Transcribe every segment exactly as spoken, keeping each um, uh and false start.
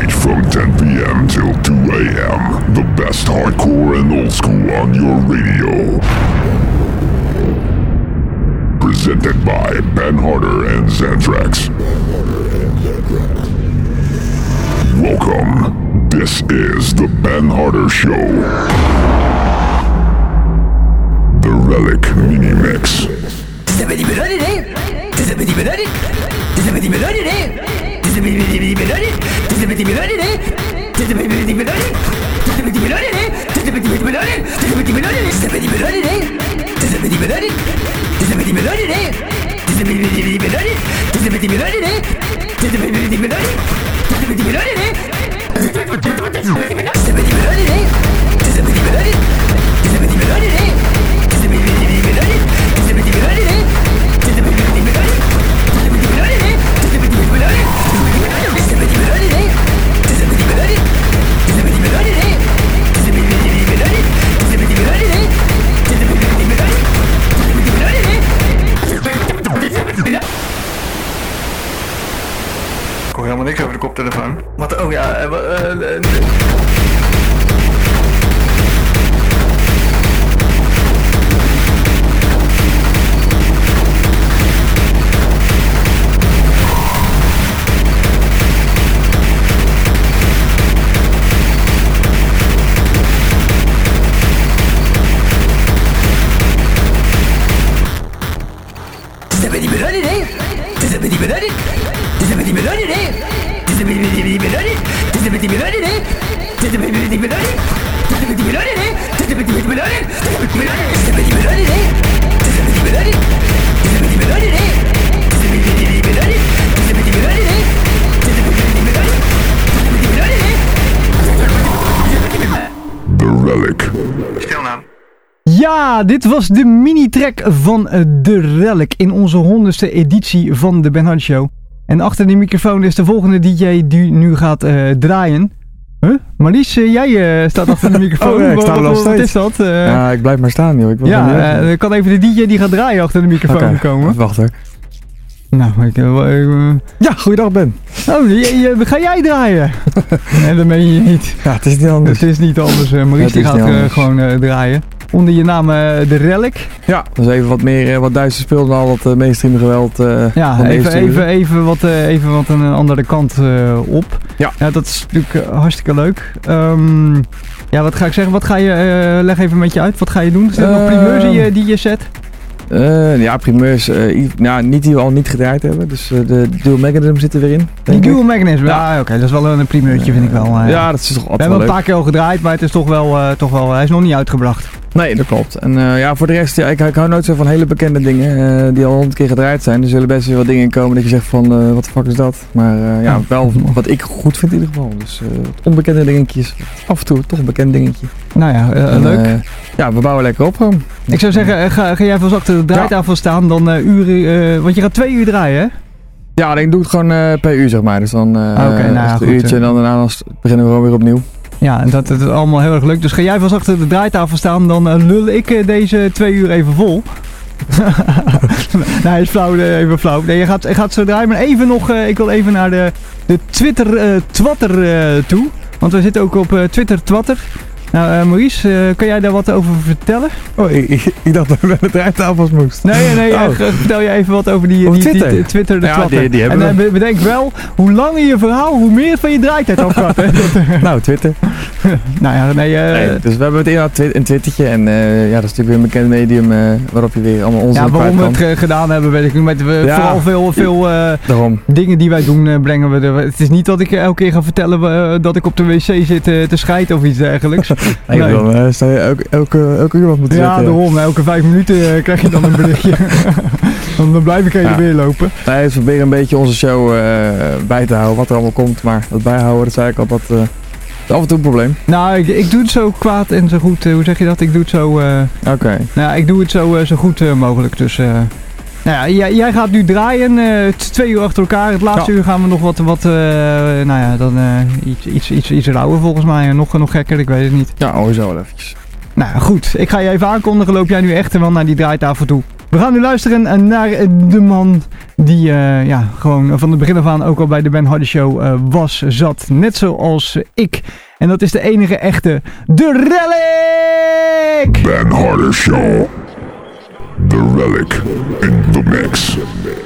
night from ten p.m. till two a.m. The best hardcore and old school on your radio. Presented by Ben Harder and Xantrax. Welcome. This is the Ben Harder Show. The Relic Mini Mix. Ik hoor helemaal niks over de koptelefoon. Wat? Oh ja, uh, uh, uh, The Relic. Stil nou. Ja, dit was de mini-track van uh, The Relic in onze honderdste editie van de Ben Harder Show. En achter de microfoon is de volgende D J die nu gaat uh, draaien. Huh? Marlies, uh, jij uh, staat achter de microfoon. Oh, ja, ik sta er nog wat, wat steeds. is dat? Uh, Ja, ik blijf maar staan, joh. Ik wil ja, uh, kan even de D J die gaat draaien achter de microfoon okay, komen. wacht hoor. Nou, ik... Uh, uh, Ja, goeiedag Ben. oh, je, je, ga jij draaien? Nee, dat meen je niet. Ja, het is niet anders. Het is niet anders. Uh, Maurice die is gaat niet uh, anders. gewoon uh, draaien. Onder je naam uh, The Relic. Ja, dus even wat meer, uh, wat Duitse speel dan al wat uh, mainstream geweld. Uh, Ja, van de even, eerste even, uur. even, wat, uh, even wat een andere kant uh, op. Ja. ja. Dat is natuurlijk uh, hartstikke leuk. Um, ja, wat ga ik zeggen? Wat ga je, uh, leg even met je uit. Wat ga je doen? Is er nog Uh, primeurs die je, die je zet? Uh, ja, primeurs. Uh, i- nou, niet die we al niet gedraaid hebben. Dus uh, de Dual Mechanism zit er weer in. Die denk ik. Dual Mechanism. Ja, Ja. oké. Okay, dat is wel een primeurtje, vind ik wel. Uh, Ja, dat is toch we altijd hebben wel een leuk. paar keer al gedraaid, maar het is toch wel, uh, toch wel hij is nog niet uitgebracht. Nee, dat klopt. En uh, ja, voor de rest, ja, ik, ik hou nooit zo van hele bekende dingen uh, die al honderd keer gedraaid zijn. Er zullen best wel wat dingen in komen dat je zegt van, uh, wat de fuck is dat? Maar uh, ja, wel wat ik goed vind in ieder geval. Dus uh, onbekende dingetjes. Af en toe toch een bekend dingetje. Nou ja, uh, En, leuk. Uh, ja, we bouwen lekker op gewoon. Ik zou zeggen, uh, ga, ga jij vast achter de draaitafel staan, dan uh, uren, uh, want je gaat twee uur draaien, hè? Ja, ik doe het gewoon uh, per uur zeg maar. Dus dan uh, Ah, oké, nou ja, een goed, uurtje uh. en dan daarna dan beginnen we gewoon weer opnieuw. Ja, en dat, dat is allemaal heel erg leuk. Dus ga jij vast achter de draaitafel staan, dan uh, lul ik uh, deze twee uur even vol. Nee, is flauw, uh, even flauw. Nee, je gaat, je gaat zo draaien, maar even nog, uh, ik wil even naar de, de Twitter uh, Twatter uh, toe. Want we zitten ook op uh, Twitter Twatter. Nou, uh, Maurice, uh, kan jij daar wat over vertellen? Oh, ik, ik, ik dacht dat we naar de draaitafels moesten. Nee, nee, Oh. uh, vertel jij even wat over die, Over die, die, Twitter? die Twitter de Ja, Twatter. die- die hebben en uh, be- bedenk wel, hoe langer je verhaal, hoe meer van je draaitijd afgaat. Hè? Dat, uh, Nou, Twitter. nou ja, nee, uh, Nee, dus we hebben het inderdaad twi- een twittertje en uh, ja, dat is natuurlijk weer een bekend medium uh, waarop je weer allemaal onzin ja, kwijt waarom we kan. het uh, gedaan hebben, weet ik niet. Met, we, Ja. Vooral veel, veel uh, Daarom. dingen die wij doen, uh, brengen we er. Het is niet dat ik elke keer ga vertellen uh, dat ik op de wc zit uh, te scheiden of iets dergelijks. Nee, Nee. dan uh, sta je elke, elke, elke uur wat moeten Ja, zetten. daarom. Elke vijf minuten uh, krijg je dan een berichtje. dan, dan blijf ik heen en Ja. weer lopen. Nee, dus we proberen een beetje onze show uh, bij te houden, wat er allemaal komt. Maar dat bijhouden, dat zei ik al, dat uh, is af en toe een probleem. Nou, ik, ik doe het zo kwaad en zo goed. Uh, hoe zeg je dat? Ik doe het zo... Uh, Oké. Okay. nou, ik doe het zo, uh, zo goed uh, mogelijk. Dus... Uh, nou ja, jij, jij gaat nu draaien, uh, t- twee uur achter elkaar. Het laatste Ja. uur gaan we nog wat, wat uh, nou ja, dan uh, iets, iets, iets, iets rauwer volgens mij. Nog, nog gekker, ik weet het niet. Ja, hoor zo wel eventjes. Nou goed, ik ga je even aankondigen. Loop jij nu echt wel naar die draaitafel toe? We gaan nu luisteren naar de man die uh, ja, gewoon van het begin af aan ook al bij de Ben Harder Show uh, was, zat. Net zoals ik. En dat is de enige echte, de Relic! Ben Harder Show. The Relic in the mix.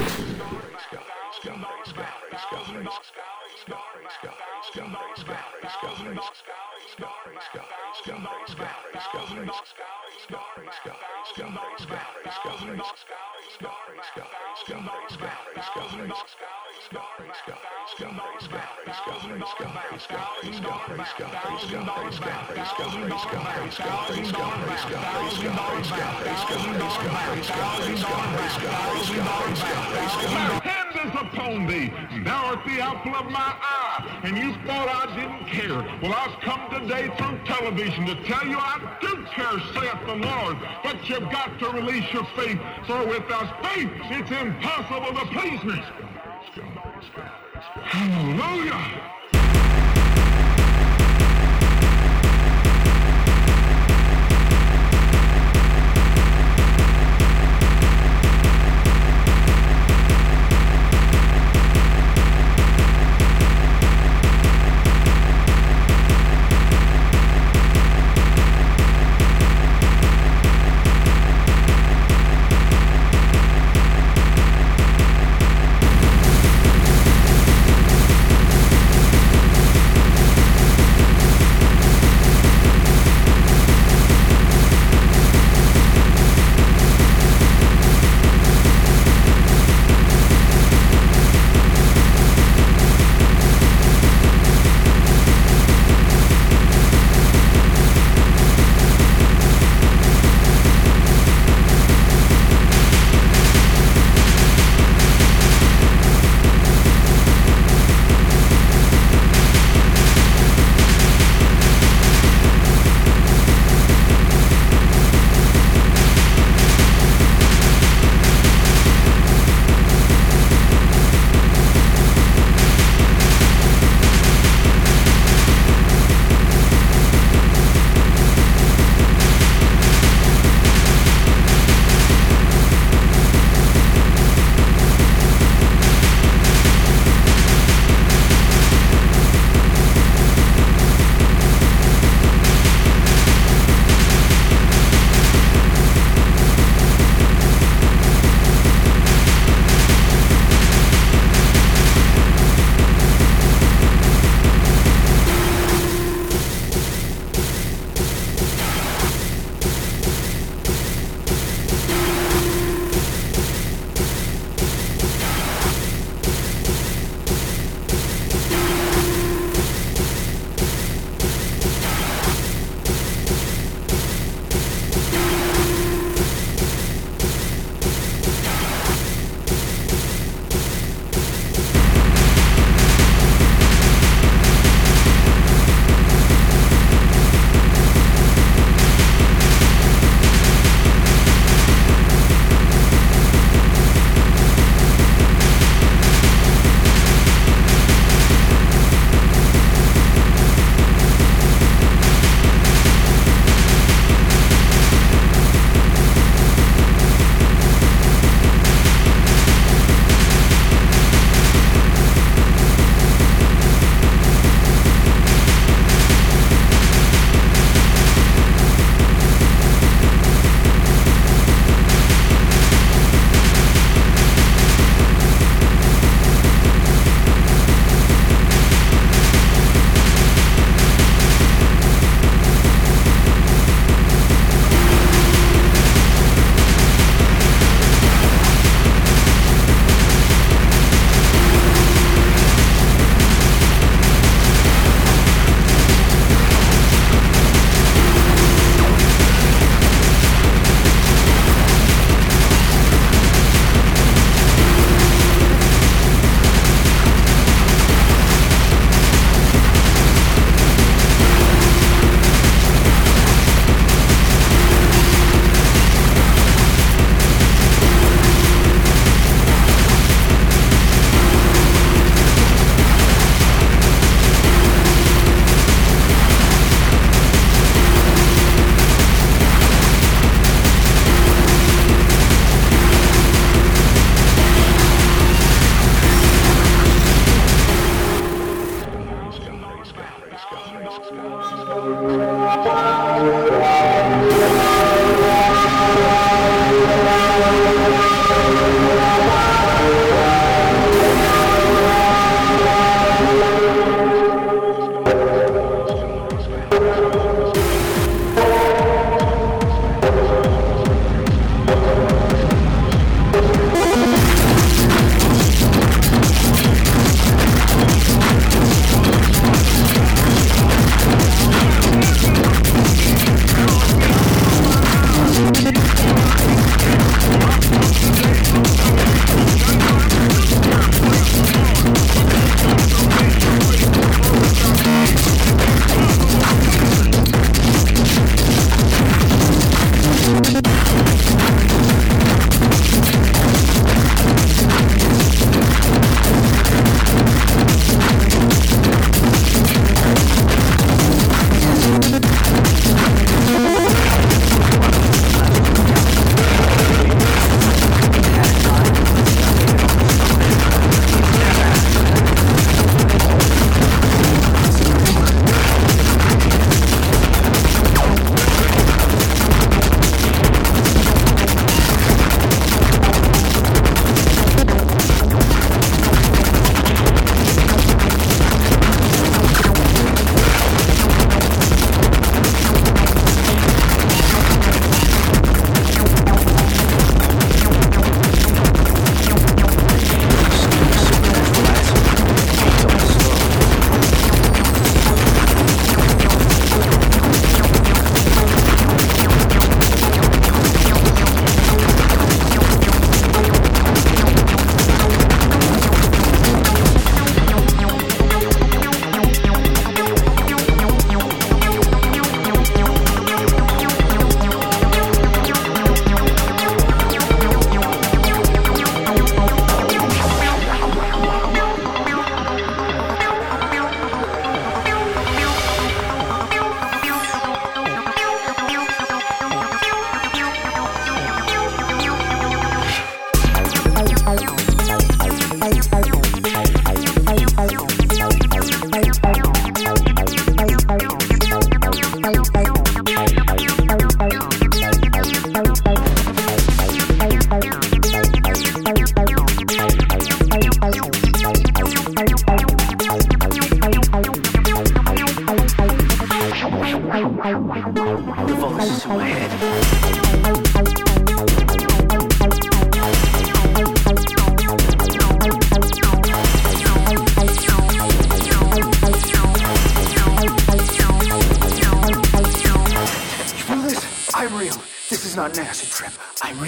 Hand is upon thee, thou art the apple of my eye, and you thought I didn't care. Well, I've come today through television to tell you I do care, saith the Lord, but you've got to release your faith, for without faith it's impossible to please me. Hallelujah.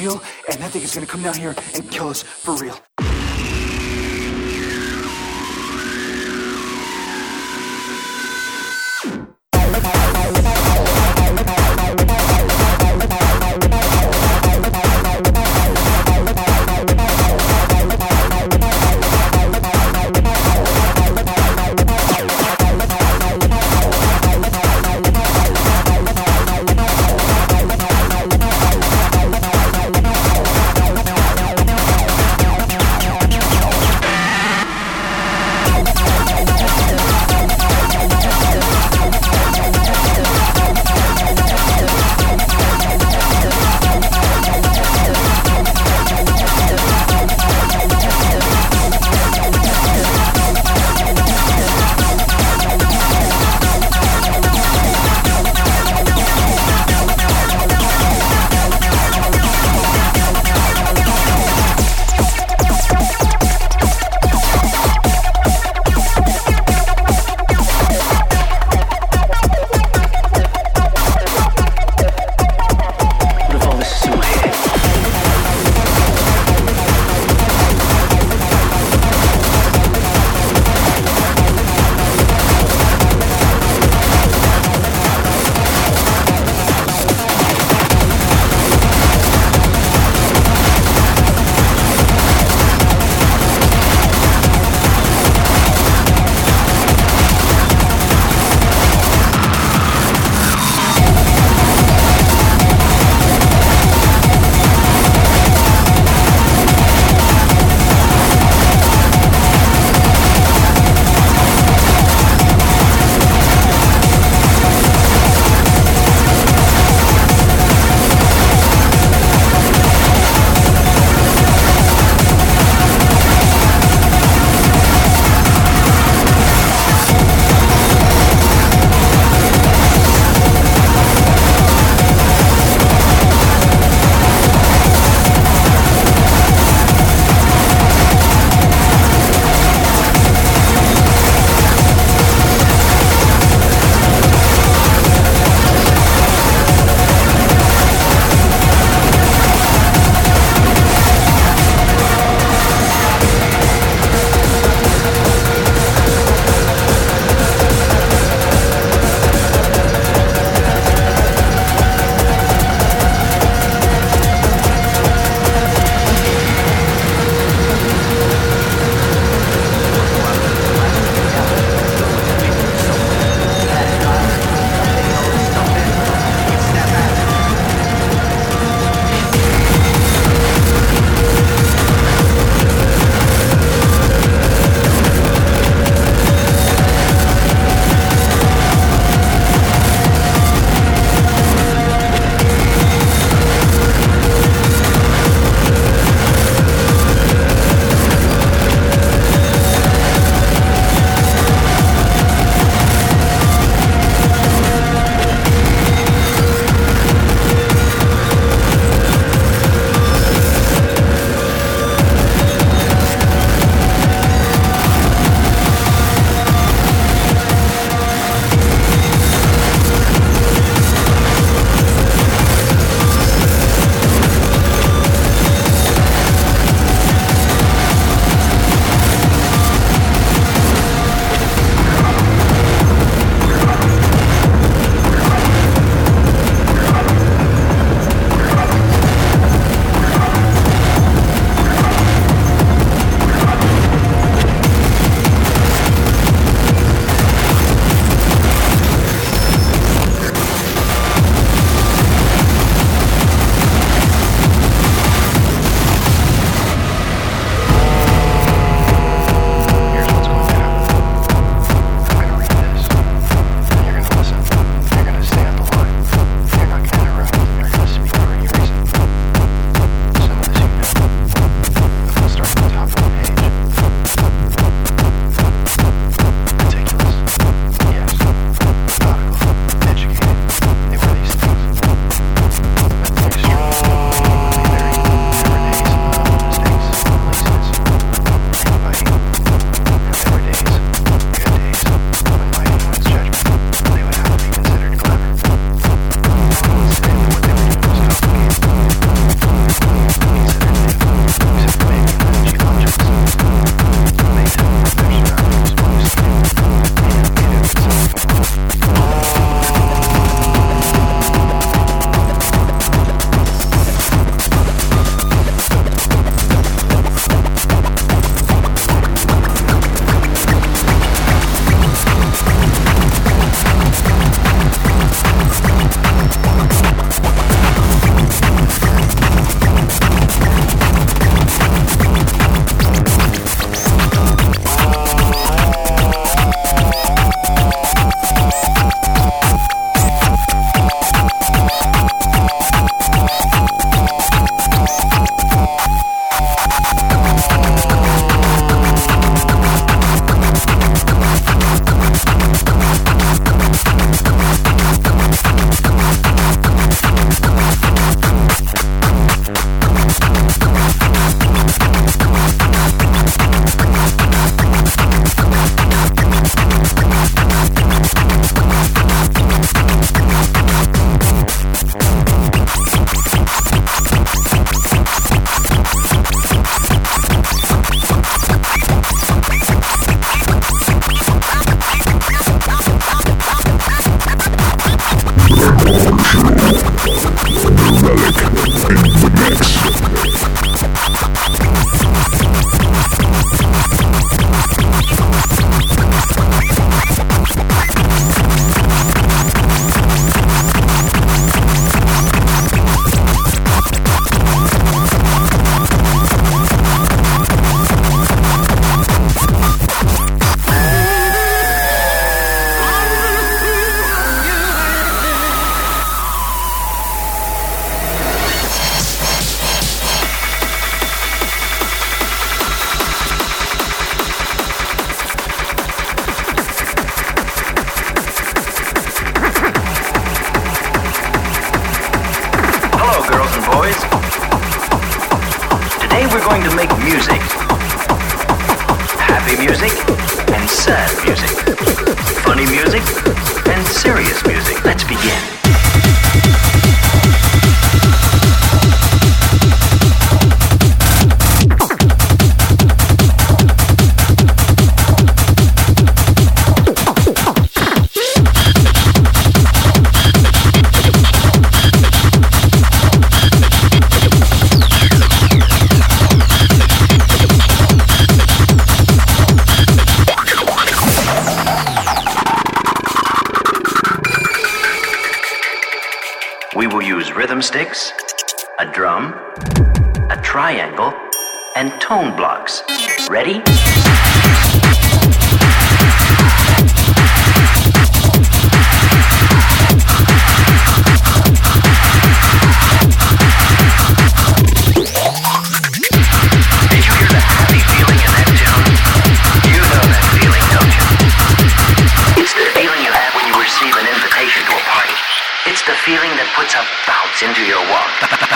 real, and that thing is gonna come down here and kill us for real. Today we're going to make music. Happy music and sad music. Funny music and serious music. Let's begin. Rhythm sticks, a drum, a triangle, and tone blocks. Ready? Did you hear the happy feeling in that tune? You know that feeling, don't you? It's the feeling you have when you receive an invitation to a party. It's the feeling that puts a bounce into your walk.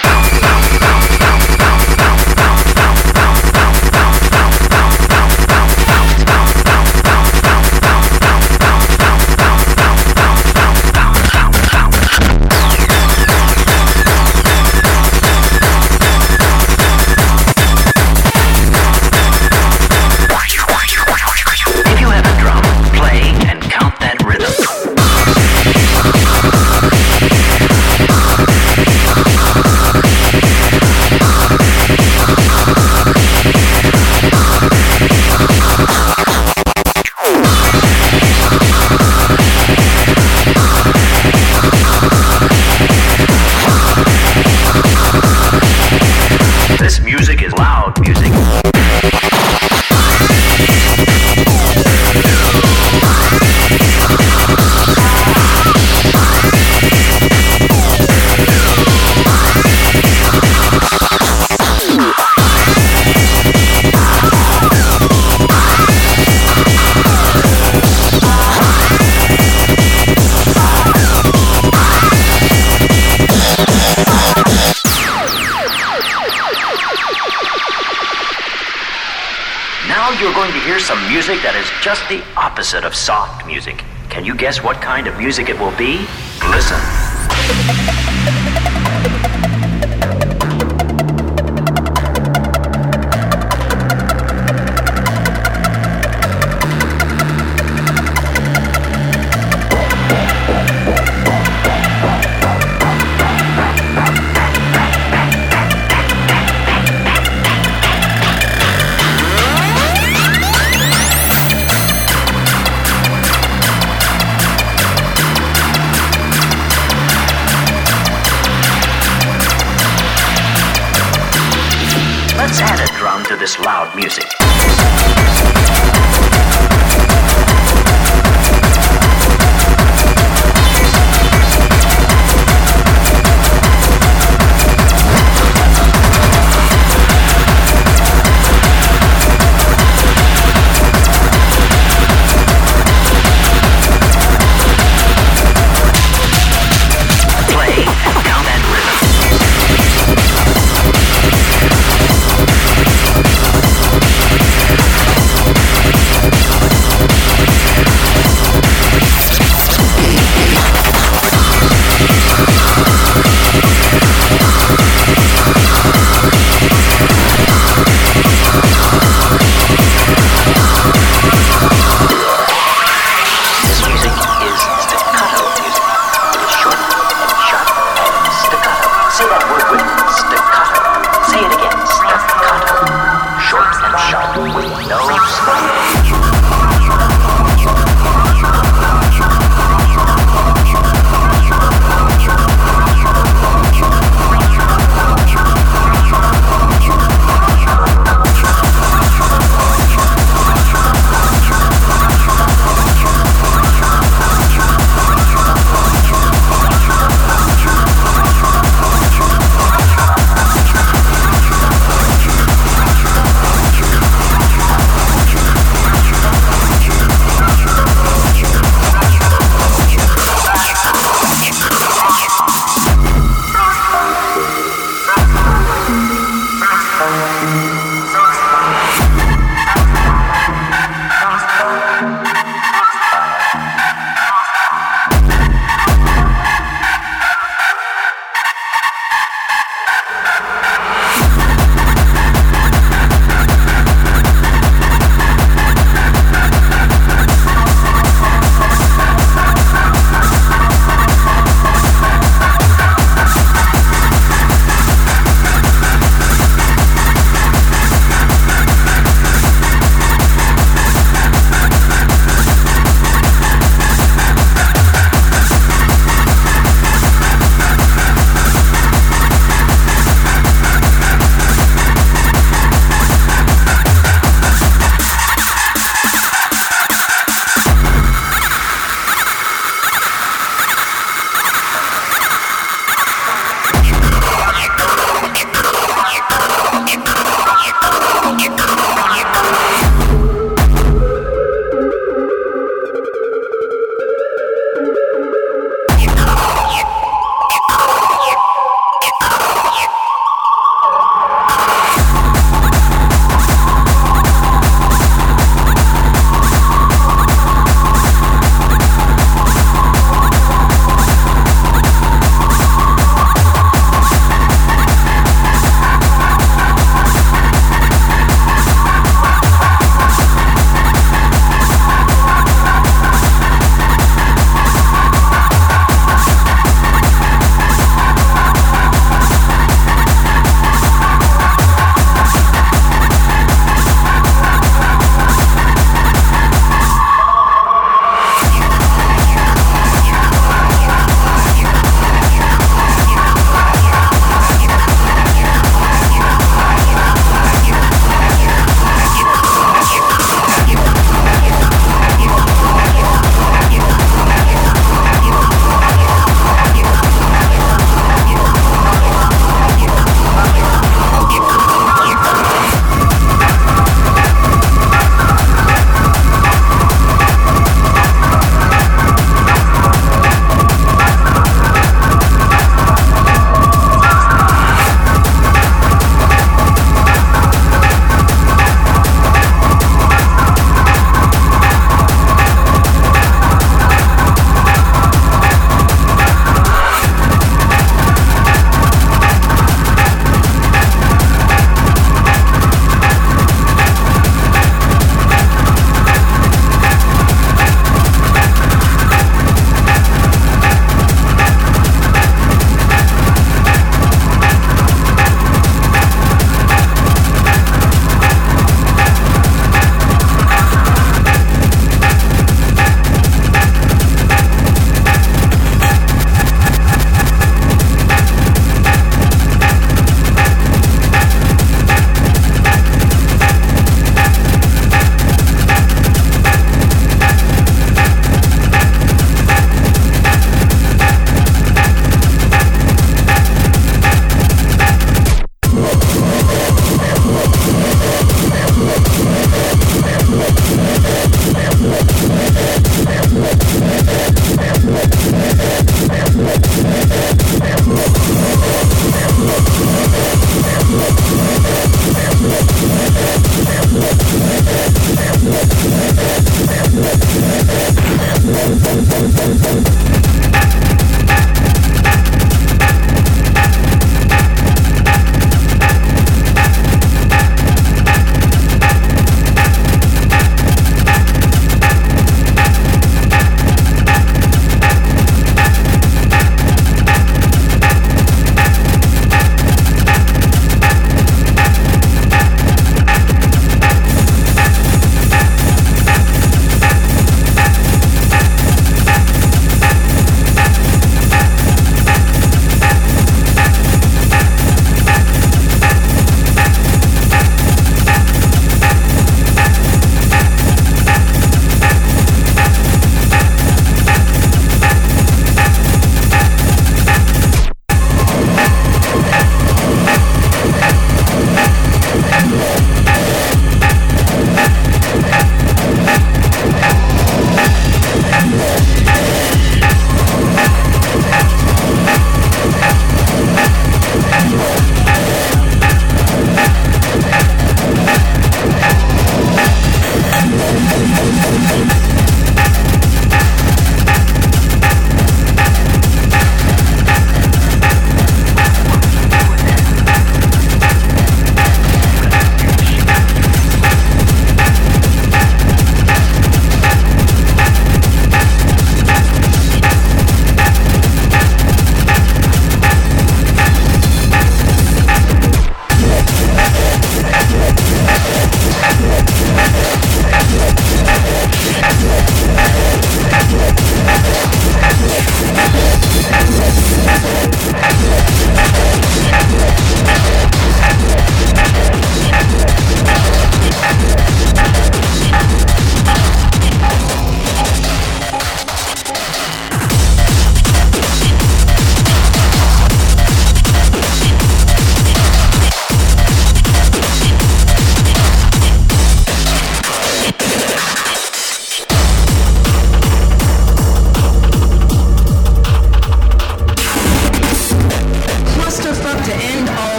If you have a drum, play and count that rhythm. This music is loud music. You're going to hear some music that is just the opposite of soft music. Can you guess what kind of music it will be? Listen. Let's add a drum to this loud music. Play and count that rhythm.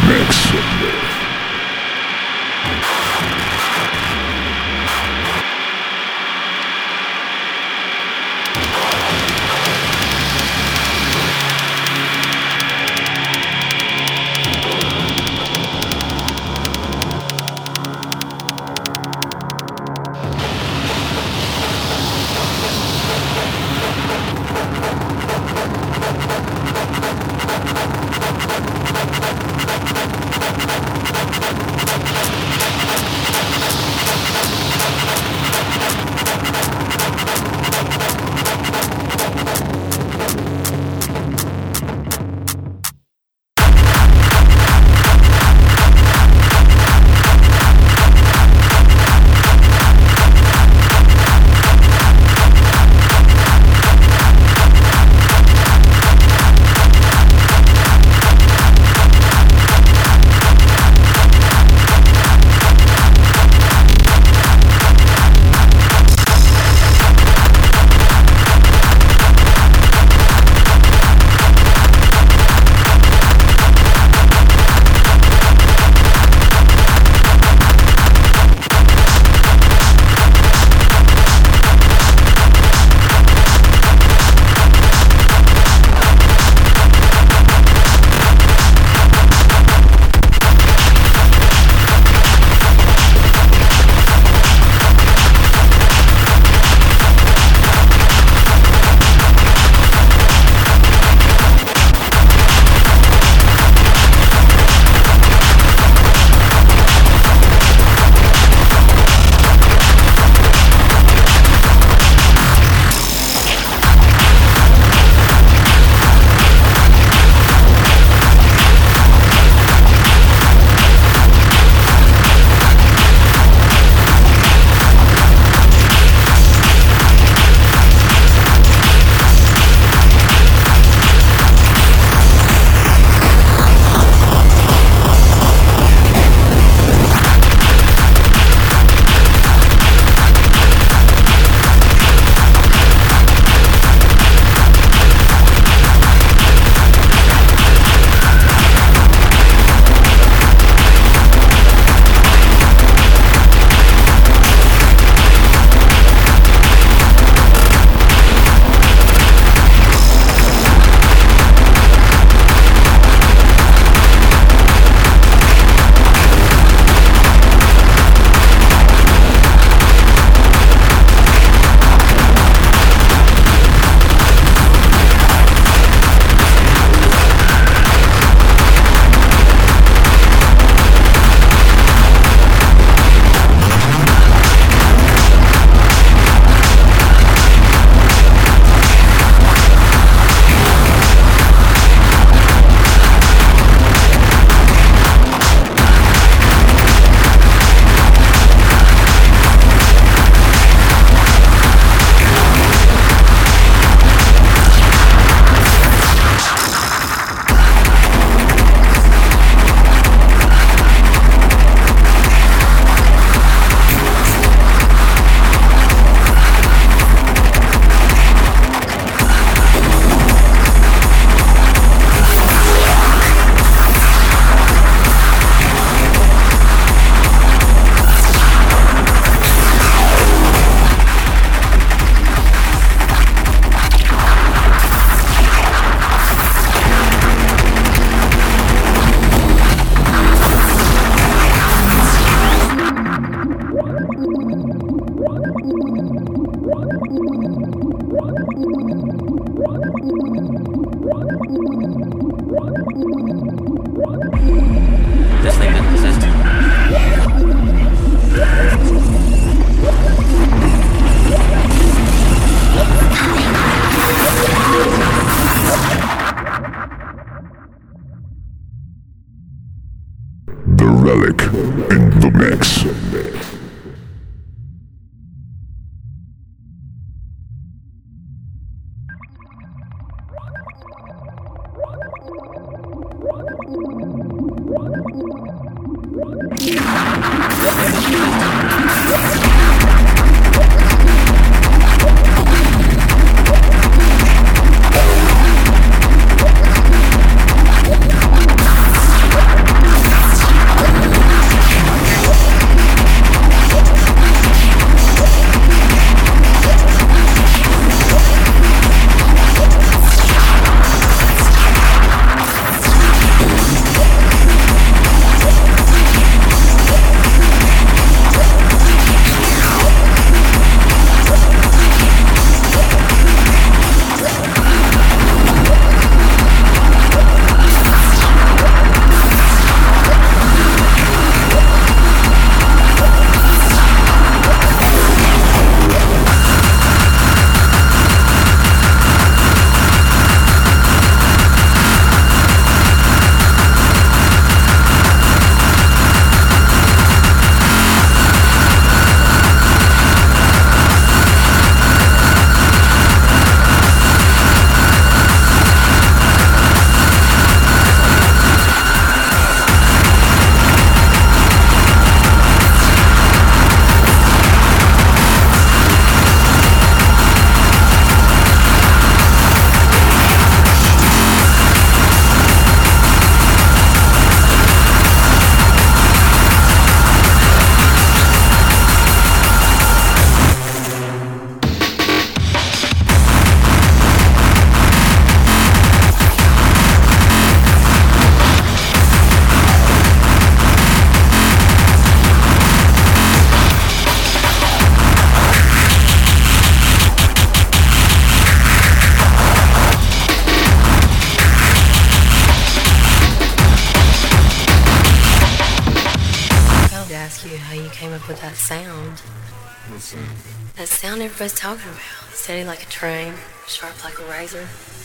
mix. This thing didn't exist. The Relic in the mix. came up with that sound. That sound everybody's talking about. Steady like a train, sharp like a razor.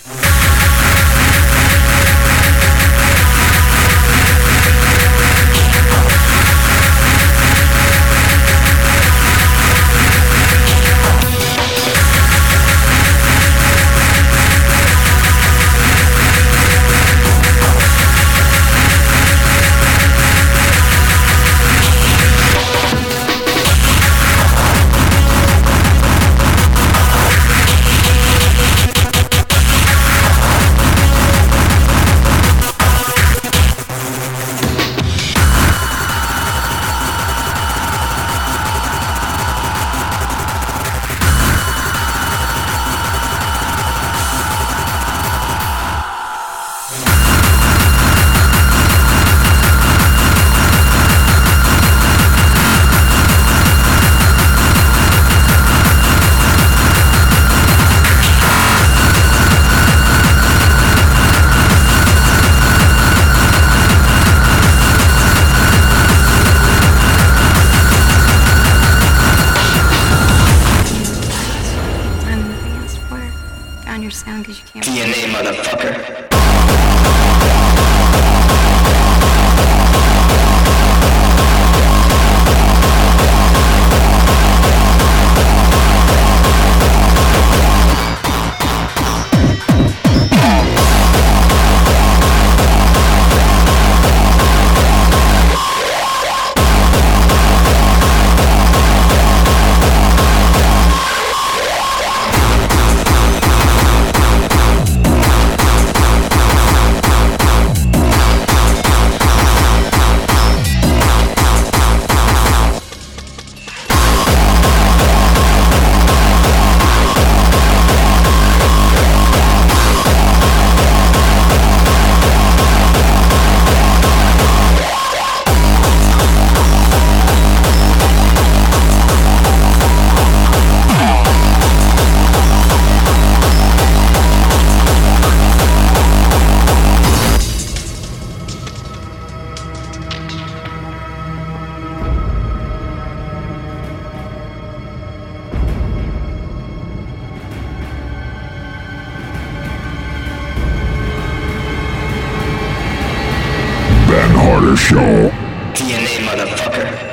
Show. D N A, motherfucker.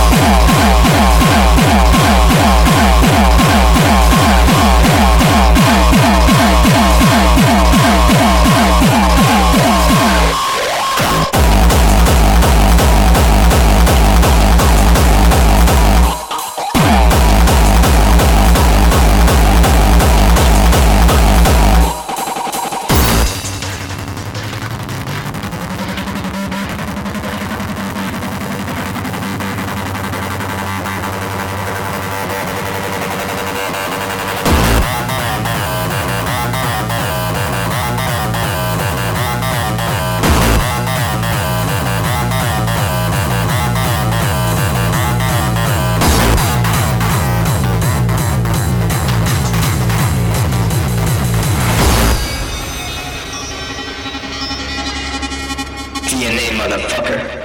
D N A, motherfucker.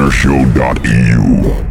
airshow dot e u.